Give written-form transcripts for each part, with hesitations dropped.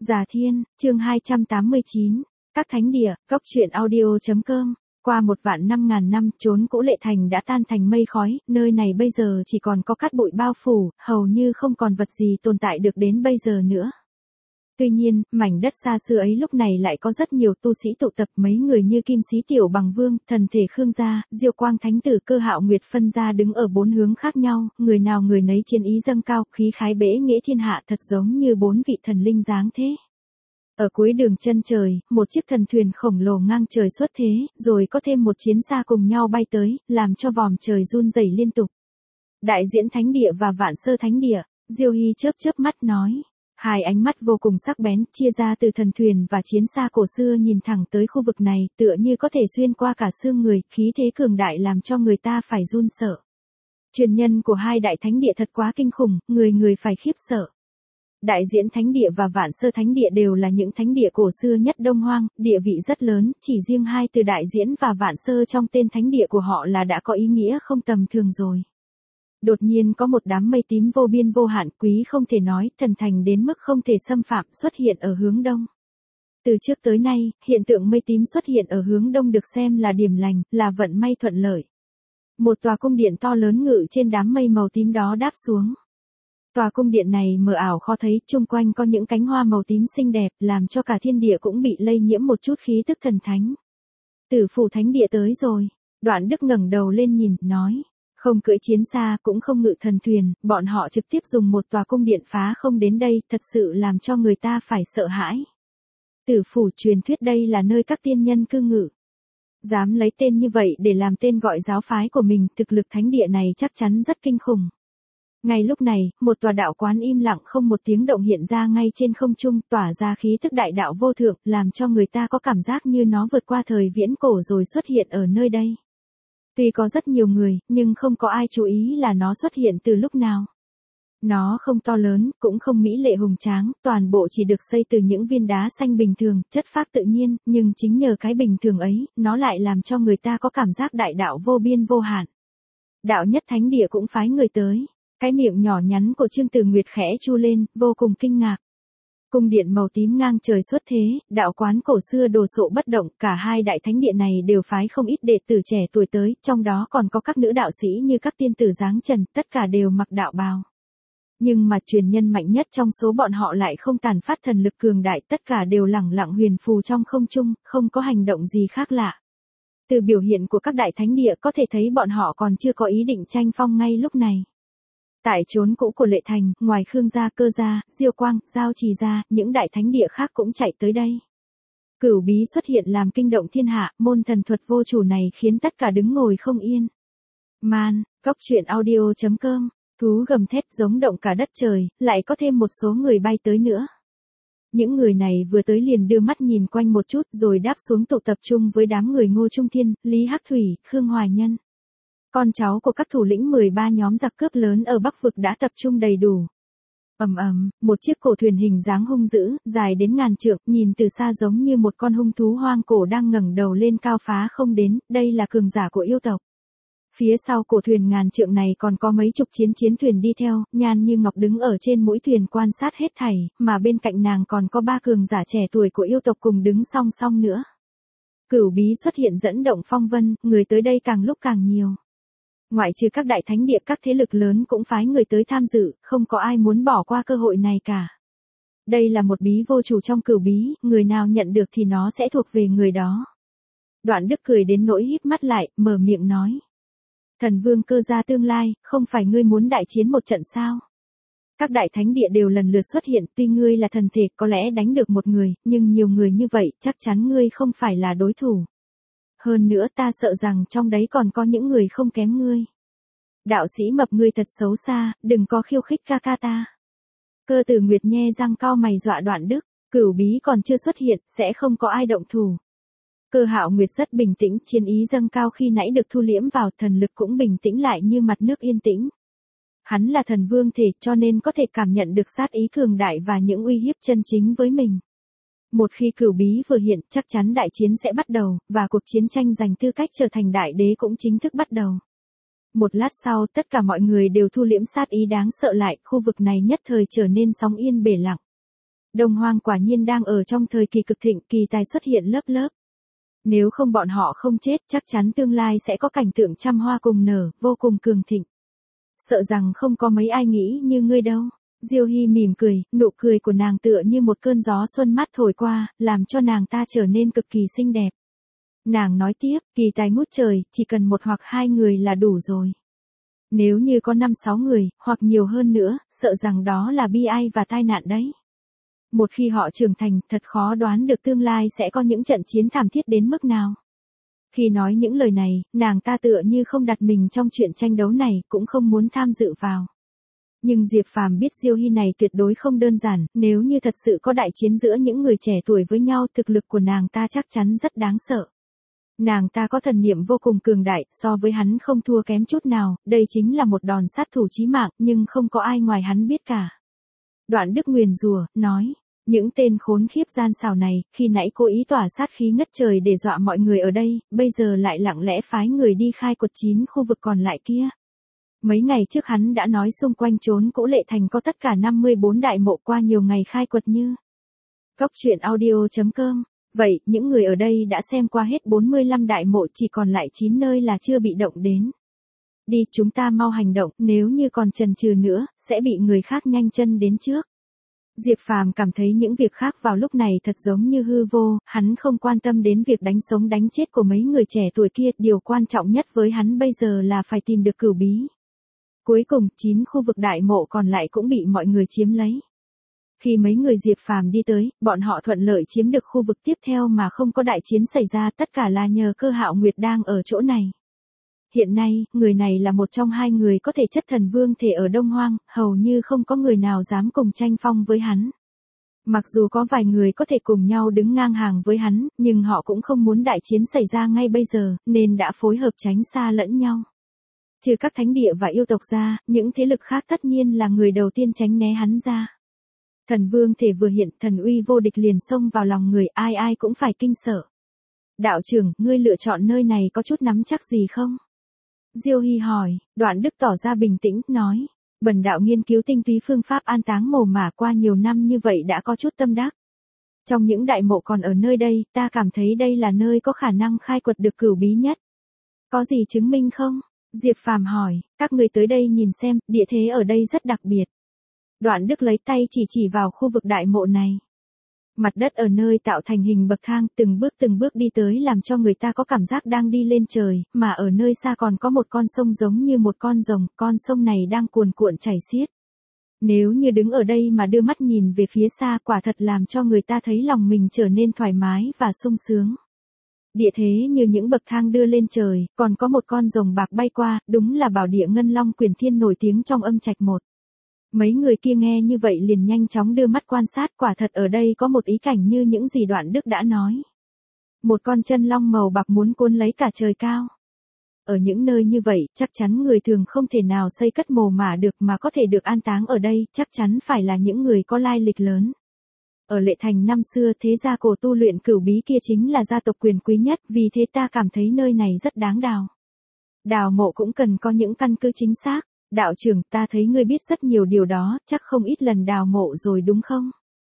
Già Thiên, chương 289, các thánh địa, góc truyện audio.com. Qua 1.500.000 năm, chốn cũ Lệ Thành đã tan thành mây khói, nơi này bây giờ chỉ còn có cát bụi bao phủ, hầu như không còn vật gì tồn tại được đến bây giờ nữa. Tuy nhiên, mảnh đất xa xưa ấy lúc này lại có rất nhiều tu sĩ tụ tập, mấy người như Kim Sĩ Tiểu Bằng Vương, Thần Thể Khương Gia, Diêu Quang Thánh Tử, Cơ Hạo Nguyệt phân ra đứng ở bốn hướng khác nhau, người nào người nấy chiến ý dâng cao, khí khái bẽ nghĩa thiên hạ, thật giống như bốn vị thần linh dáng thế. Ở cuối đường chân trời, một chiếc thần thuyền khổng lồ ngang trời xuất thế, rồi có thêm một chiến xa cùng nhau bay tới, làm cho vòm trời run rẩy liên tục. Đại diễn Thánh Địa và Vạn Sơ Thánh Địa, Diêu Hy chớp chớp mắt nói. Hai ánh mắt vô cùng sắc bén, chia ra từ thần thuyền và chiến xa cổ xưa nhìn thẳng tới khu vực này, tựa như có thể xuyên qua cả xương người, khí thế cường đại làm cho người ta phải run sợ. Truyền nhân của hai đại thánh địa thật quá kinh khủng, người người phải khiếp sợ. Đại diễn Thánh Địa và Vạn Sơ Thánh Địa đều là những thánh địa cổ xưa nhất Đông Hoang, địa vị rất lớn, chỉ riêng hai từ Đại diễn và Vạn Sơ trong tên thánh địa của họ là đã có ý nghĩa không tầm thường rồi. Đột nhiên có một đám mây tím vô biên vô hạn, quý không thể nói, thần thành đến mức không thể xâm phạm, xuất hiện ở hướng đông. Từ trước tới nay, hiện tượng mây tím xuất hiện ở hướng đông được xem là điểm lành, là vận may thuận lợi. Một tòa cung điện to lớn ngự trên đám mây màu tím đó đáp xuống. Tòa cung điện này mờ ảo khó thấy, chung quanh có những cánh hoa màu tím xinh đẹp, làm cho cả thiên địa cũng bị lây nhiễm một chút khí tức thần thánh. Tử Phủ Thánh Địa tới rồi. Đoạn Đức ngẩng đầu lên nhìn, nói. Không cưỡi chiến xa, cũng không ngự thần thuyền, bọn họ trực tiếp dùng một tòa cung điện phá không đến đây, thật sự làm cho người ta phải sợ hãi. Tử Phủ truyền thuyết đây là nơi các tiên nhân cư ngự. Dám lấy tên như vậy để làm tên gọi giáo phái của mình, thực lực thánh địa này chắc chắn rất kinh khủng. Ngay lúc này, một tòa đạo quán im lặng không một tiếng động hiện ra ngay trên không trung, tỏa ra khí tức đại đạo vô thượng, làm cho người ta có cảm giác như nó vượt qua thời viễn cổ rồi xuất hiện ở nơi đây. Tuy có rất nhiều người, nhưng không có ai chú ý là nó xuất hiện từ lúc nào. Nó không to lớn, cũng không mỹ lệ hùng tráng, toàn bộ chỉ được xây từ những viên đá xanh bình thường, chất phác tự nhiên, nhưng chính nhờ cái bình thường ấy, nó lại làm cho người ta có cảm giác đại đạo vô biên vô hạn. Đạo nhất thánh địa cũng phái người tới. Cái miệng nhỏ nhắn của Trương Tử Nguyệt khẽ chu lên, vô cùng kinh ngạc. Cung điện màu tím ngang trời xuất thế, đạo quán cổ xưa đồ sộ bất động, cả hai đại thánh địa này đều phái không ít đệ tử trẻ tuổi tới, trong đó còn có các nữ đạo sĩ như các tiên tử dáng trần, tất cả đều mặc đạo bào. Nhưng mà truyền nhân mạnh nhất trong số bọn họ lại không tàn phát thần lực cường đại, tất cả đều lẳng lặng huyền phù trong không trung, không có hành động gì khác lạ. Từ biểu hiện của các đại thánh địa có thể thấy bọn họ còn chưa có ý định tranh phong ngay lúc này. Tại chốn cũ của Lệ Thành, ngoài Khương Gia, Cơ Gia, Diêu Quang, Giao Trì Gia, những đại thánh địa khác cũng chạy tới đây. Cửu bí xuất hiện làm kinh động thiên hạ, môn thần thuật vô chủ này khiến tất cả đứng ngồi không yên. Man, góc truyện audio.com, thú gầm thét giống động cả đất trời, lại có thêm một số người bay tới nữa. Những người này vừa tới liền đưa mắt nhìn quanh một chút rồi đáp xuống tụ tập trung với đám người Ngô Trung Thiên, Lý Hắc Thủy, Khương Hoài Nhân. Con cháu của các thủ lĩnh 13 nhóm giặc cướp lớn ở Bắc Vực đã tập trung đầy đủ. Ầm ầm, một chiếc cổ thuyền hình dáng hung dữ, dài đến ngàn trượng, nhìn từ xa giống như một con hung thú hoang cổ đang ngẩng đầu lên cao phá không đến, đây là cường giả của yêu tộc. Phía sau cổ thuyền ngàn trượng này còn có mấy chục chiến thuyền đi theo, Nhan Như Ngọc đứng ở trên mũi thuyền quan sát hết thảy, mà bên cạnh nàng còn có 3 cường giả trẻ tuổi của yêu tộc cùng đứng song song nữa. Cửu bí xuất hiện dẫn động phong vân, người tới đây càng lúc càng nhiều. Ngoại trừ các đại thánh địa, các thế lực lớn cũng phái người tới tham dự, không có ai muốn bỏ qua cơ hội này cả. Đây là một bí vô chủ trong cửu bí, người nào nhận được thì nó sẽ thuộc về người đó. Đoạn Đức cười đến nỗi híp mắt lại, mở miệng nói. Thần vương Cơ Gia tương lai, không phải ngươi muốn đại chiến một trận sao? Các đại thánh địa đều lần lượt xuất hiện, tuy ngươi là thần thể có lẽ đánh được một người, nhưng nhiều người như vậy, chắc chắn ngươi không phải là đối thủ. Hơn nữa ta sợ rằng trong đấy còn có những người không kém ngươi. Đạo sĩ mập ngươi thật xấu xa, đừng có khiêu khích ca ca ta. Cơ Tử Nguyệt nhe răng cau mày dọa Đoạn Đức, cửu bí còn chưa xuất hiện, sẽ không có ai động thủ. Cơ Hạo Nguyệt rất bình tĩnh, chiến ý dâng cao khi nãy được thu liễm vào, thần lực cũng bình tĩnh lại như mặt nước yên tĩnh. Hắn là thần vương thể cho nên có thể cảm nhận được sát ý cường đại và những uy hiếp chân chính với mình. Một khi cửu bí vừa hiện, chắc chắn đại chiến sẽ bắt đầu, và cuộc chiến tranh giành tư cách trở thành đại đế cũng chính thức bắt đầu. Một lát sau, tất cả mọi người đều thu liễm sát ý đáng sợ lại, khu vực này nhất thời trở nên sóng yên bể lặng. Đông Hoang quả nhiên đang ở trong thời kỳ cực thịnh, kỳ tài xuất hiện lớp lớp. Nếu không bọn họ không chết, chắc chắn tương lai sẽ có cảnh tượng trăm hoa cùng nở, vô cùng cường thịnh. Sợ rằng không có mấy ai nghĩ như ngươi đâu. Diêu Hy mỉm cười, nụ cười của nàng tựa như một cơn gió xuân mát thổi qua, làm cho nàng ta trở nên cực kỳ xinh đẹp. Nàng nói tiếp, kỳ tài ngút trời, chỉ cần một hoặc hai người là đủ rồi. Nếu như có 5-6 người, hoặc nhiều hơn nữa, sợ rằng đó là bi ai và tai nạn đấy. Một khi họ trưởng thành, thật khó đoán được tương lai sẽ có những trận chiến thảm thiết đến mức nào. Khi nói những lời này, nàng ta tựa như không đặt mình trong chuyện tranh đấu này, cũng không muốn tham dự vào. Nhưng Diệp Phàm biết Diêu Hy này tuyệt đối không đơn giản, nếu như thật sự có đại chiến giữa những người trẻ tuổi với nhau, thực lực của nàng ta chắc chắn rất đáng sợ. Nàng ta có thần niệm vô cùng cường đại, so với hắn không thua kém chút nào, đây chính là một đòn sát thủ chí mạng, nhưng không có ai ngoài hắn biết cả. Đoạn Đức nguyền rủa, nói, những tên khốn khiếp gian xảo này, khi nãy cố ý tỏa sát khí ngất trời để dọa mọi người ở đây, bây giờ lại lặng lẽ phái người đi khai quật 9 khu vực còn lại kia. Mấy ngày trước hắn đã nói xung quanh trốn Cỗ Lệ Thành có tất cả 54 đại mộ, qua nhiều ngày khai quật như. Cốc truyện audio.com. Vậy, những người ở đây đã xem qua hết 45 đại mộ, chỉ còn lại 9 nơi là chưa bị động đến. Đi, chúng ta mau hành động, nếu như còn chần chừ nữa, sẽ bị người khác nhanh chân đến trước. Diệp Phàm cảm thấy những việc khác vào lúc này thật giống như hư vô, hắn không quan tâm đến việc đánh sống đánh chết của mấy người trẻ tuổi kia, điều quan trọng nhất với hắn bây giờ là phải tìm được cửu bí. Cuối cùng, 9 khu vực đại mộ còn lại cũng bị mọi người chiếm lấy. Khi mấy người Diệp Phàm đi tới, bọn họ thuận lợi chiếm được khu vực tiếp theo mà không có đại chiến xảy ra, tất cả là nhờ Cơ Hạo Nguyệt đang ở chỗ này. Hiện nay, người này là một trong hai người có thể chất thần vương thể ở Đông Hoang, hầu như không có người nào dám cùng tranh phong với hắn. Mặc dù có vài người có thể cùng nhau đứng ngang hàng với hắn, nhưng họ cũng không muốn đại chiến xảy ra ngay bây giờ, nên đã phối hợp tránh xa lẫn nhau. Trừ các thánh địa và yêu tộc ra, những thế lực khác tất nhiên là người đầu tiên tránh né hắn ra. Thần vương thể vừa hiện, thần uy vô địch liền xông vào lòng người, ai ai cũng phải kinh sợ. Đạo trưởng, ngươi lựa chọn nơi này có chút nắm chắc gì không? Diêu Hy hỏi. Đoạn Đức tỏ ra bình tĩnh, nói, bần đạo nghiên cứu tinh túy phương pháp an táng mồ mả qua nhiều năm như vậy đã có chút tâm đắc. Trong những đại mộ còn ở nơi đây, ta cảm thấy đây là nơi có khả năng khai quật được cửu bí nhất. Có gì chứng minh không? Diệp Phàm hỏi, các người tới đây nhìn xem, địa thế ở đây rất đặc biệt. Đoạn Đức lấy tay chỉ vào khu vực đại mộ này. Mặt đất ở nơi tạo thành hình bậc thang, từng bước đi tới làm cho người ta có cảm giác đang đi lên trời, mà ở nơi xa còn có một con sông giống như một con rồng, con sông này đang cuồn cuộn chảy xiết. Nếu như đứng ở đây mà đưa mắt nhìn về phía xa, quả thật làm cho người ta thấy lòng mình trở nên thoải mái và sung sướng. Địa thế như những bậc thang đưa lên trời, còn có một con rồng bạc bay qua, đúng là bảo địa Ngân Long Quyền Thiên nổi tiếng trong âm trạch một. Mấy người kia nghe như vậy liền nhanh chóng đưa mắt quan sát, quả thật ở đây có một ý cảnh như những gì Đoạn Đức đã nói. Một con chân long màu bạc muốn cuốn lấy cả trời cao. Ở những nơi như vậy, chắc chắn người thường không thể nào xây cất mồ mả được, mà có thể được an táng ở đây, chắc chắn phải là những người có lai lịch lớn. Ở Lệ Thành năm xưa, thế gia cổ tu luyện cửu bí kia chính là gia tộc quyền quý nhất, vì thế ta cảm thấy nơi này rất đáng đào. Đào mộ cũng cần có những căn cứ chính xác. Đạo trưởng, ta thấy ngươi biết rất nhiều điều đó, chắc không ít lần đào mộ rồi đúng không?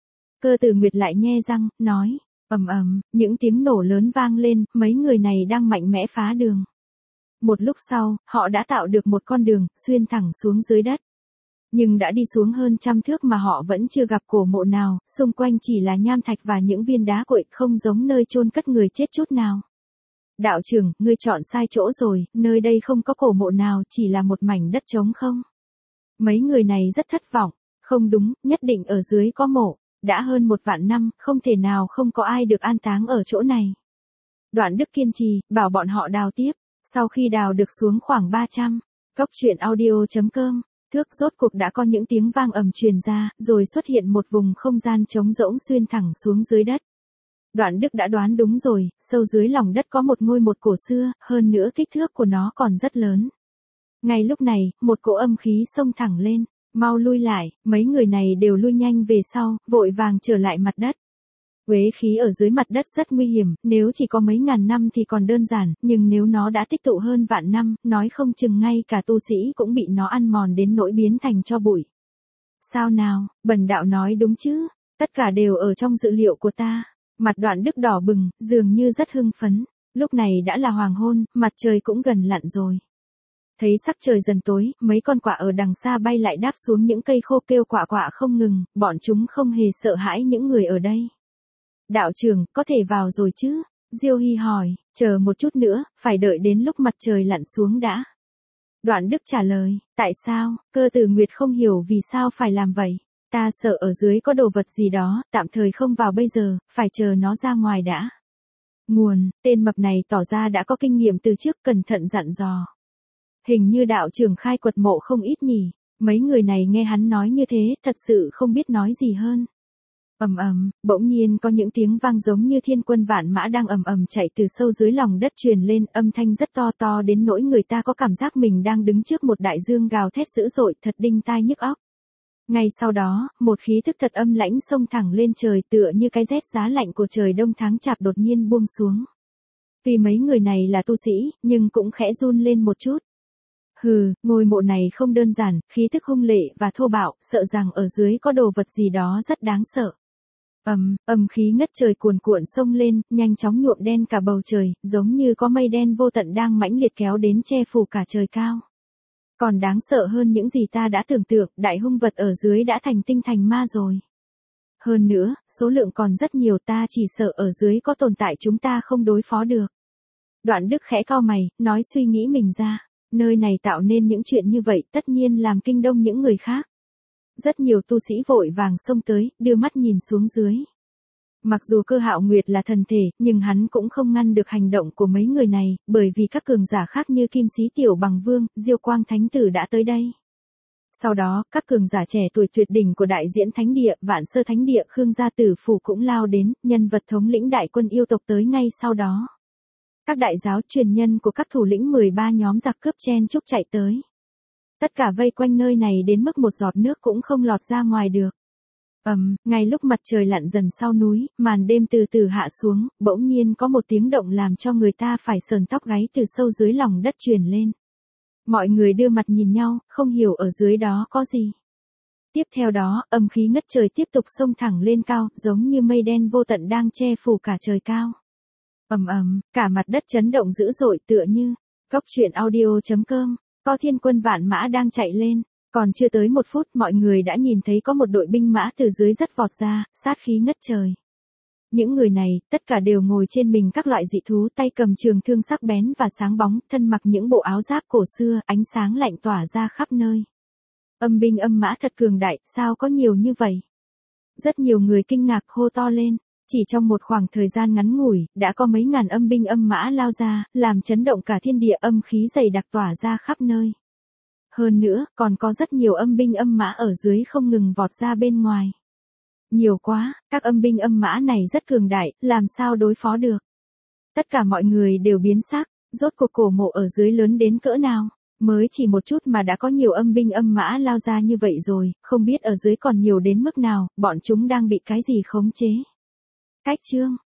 Cơ Tử Nguyệt lại nhe răng, nói, ầm ầm, những tiếng nổ lớn vang lên, mấy người này đang mạnh mẽ phá đường. Một lúc sau, họ đã tạo được một con đường, xuyên thẳng xuống dưới đất. Nhưng đã đi xuống hơn 100 thước mà họ vẫn chưa gặp cổ mộ nào, xung quanh chỉ là nham thạch và những viên đá cuội, không giống nơi chôn cất người chết chút nào. Đạo trưởng, ngươi chọn sai chỗ rồi, nơi đây không có cổ mộ nào, chỉ là một mảnh đất trống không. Mấy người này rất thất vọng, không đúng, nhất định ở dưới có mộ, đã hơn 1 vạn năm, không thể nào không có ai được an táng ở chỗ này. Đoạn Đức kiên trì, bảo bọn họ đào tiếp, sau khi đào được xuống khoảng 300, cốc truyện audio.com, thước rốt cuộc đã có những tiếng vang ầm truyền ra, rồi xuất hiện một vùng không gian trống rỗng xuyên thẳng xuống dưới đất. Đoạn Đức đã đoán đúng rồi, sâu dưới lòng đất có một ngôi mộ cổ xưa, hơn nữa kích thước của nó còn rất lớn. Ngay lúc này, một cỗ âm khí xông thẳng lên, mau lui lại, mấy người này đều lui nhanh về sau, vội vàng trở lại mặt đất. Uế khí ở dưới mặt đất rất nguy hiểm, nếu chỉ có mấy ngàn năm thì còn đơn giản, nhưng nếu nó đã tích tụ hơn vạn năm, nói không chừng ngay cả tu sĩ cũng bị nó ăn mòn đến nỗi biến thành tro bụi. Sao nào, bần đạo nói đúng chứ? Tất cả đều ở trong dự liệu của ta. Mặt Đoạn Đức đỏ bừng, dường như rất hưng phấn. Lúc này đã là hoàng hôn, mặt trời cũng gần lặn rồi. Thấy sắc trời dần tối, mấy con quạ ở đằng xa bay lại đáp xuống những cây khô kêu quạ quạ không ngừng, bọn chúng không hề sợ hãi những người ở đây. Đạo trưởng, có thể vào rồi chứ? Diêu Hy hỏi, chờ một chút nữa, phải đợi đến lúc mặt trời lặn xuống đã. Đoạn Đức trả lời, tại sao? Cơ Tử Nguyệt không hiểu vì sao phải làm vậy. Ta sợ ở dưới có đồ vật gì đó, tạm thời không vào bây giờ, phải chờ nó ra ngoài đã. Nguồn, tên mập này tỏ ra đã có kinh nghiệm từ trước, cẩn thận dặn dò. Hình như đạo trưởng khai quật mộ không ít nhỉ, mấy người này nghe hắn nói như thế, thật sự không biết nói gì hơn. Bỗng nhiên có những tiếng vang giống như thiên quân vạn mã đang chạy từ sâu dưới lòng đất truyền lên, âm thanh rất to đến nỗi người ta có cảm giác mình đang đứng trước một đại dương gào thét dữ dội, thật đinh tai nhức óc. Ngay sau đó, một khí thức thật âm lãnh xông thẳng lên trời, tựa như cái rét giá lạnh của trời đông tháng chạp đột nhiên buông xuống. Vì mấy người này là tu sĩ, nhưng cũng khẽ run lên một chút. Ngôi mộ này không đơn giản, khí thức hung lệ và thô bạo, sợ rằng ở dưới có đồ vật gì đó rất đáng sợ. Âm khí ngất trời cuồn cuộn xông lên, nhanh chóng nhuộm đen cả bầu trời, giống như có mây đen vô tận đang mãnh liệt kéo đến che phủ cả trời cao. Còn đáng sợ hơn những gì ta đã tưởng tượng, đại hung vật ở dưới đã thành tinh thành ma rồi. Hơn nữa, số lượng còn rất nhiều, ta chỉ sợ ở dưới có tồn tại chúng ta không đối phó được. Đoạn Đức khẽ cau mày, nói suy nghĩ mình ra. Nơi này tạo nên những chuyện như vậy tất nhiên làm kinh động những người khác. Rất nhiều tu sĩ vội vàng xông tới, đưa mắt nhìn xuống dưới. Mặc dù Cơ Hạo Nguyệt là thần thể, nhưng hắn cũng không ngăn được hành động của mấy người này, bởi vì các cường giả khác như Kim Sĩ Tiểu Bằng Vương, Diêu Quang Thánh Tử đã tới đây. Sau đó, các cường giả trẻ tuổi tuyệt đỉnh của Đại Diễn Thánh Địa, Vạn Sơ Thánh Địa, Khương Gia Tử Phủ cũng lao đến, nhân vật thống lĩnh đại quân yêu tộc tới ngay sau đó. Các đại giáo truyền nhân của các thủ lĩnh 13 nhóm giặc cướp chen chúc chạy tới. Tất cả vây quanh nơi này đến mức một giọt nước cũng không lọt ra ngoài được. Ngay lúc mặt trời lặn dần sau núi, màn đêm từ từ hạ xuống, bỗng nhiên có một tiếng động làm cho người ta phải sờn tóc gáy từ sâu dưới lòng đất truyền lên. Mọi người đưa mặt nhìn nhau, không hiểu ở dưới đó có gì. Tiếp theo đó, âm khí ngất trời tiếp tục xông thẳng lên cao, giống như mây đen vô tận đang che phủ cả trời cao. Cả mặt đất chấn động dữ dội, tựa như Cốc Truyện Audio.com, có thiên quân vạn mã đang chạy lên. Còn chưa tới 1 phút, mọi người đã nhìn thấy có một đội binh mã từ dưới rất vọt ra, sát khí ngất trời. Những người này, tất cả đều ngồi trên mình các loại dị thú, tay cầm trường thương sắc bén và sáng bóng, thân mặc những bộ áo giáp cổ xưa, ánh sáng lạnh tỏa ra khắp nơi. Âm binh âm mã thật cường đại, sao có nhiều như vậy? Rất nhiều người kinh ngạc hô to lên. Chỉ trong một khoảng thời gian ngắn ngủi, đã có mấy ngàn âm binh âm mã lao ra, làm chấn động cả thiên địa, âm khí dày đặc tỏa ra khắp nơi. Hơn nữa, còn có rất nhiều âm binh âm mã ở dưới không ngừng vọt ra bên ngoài. Nhiều quá, các âm binh âm mã này rất cường đại, làm sao đối phó được. Tất cả mọi người đều biến sắc, rốt cuộc cổ mộ ở dưới lớn đến cỡ nào. Mới chỉ một chút mà đã có nhiều âm binh âm mã lao ra như vậy rồi, không biết ở dưới còn nhiều đến mức nào, bọn chúng đang bị cái gì khống chế. Cách chương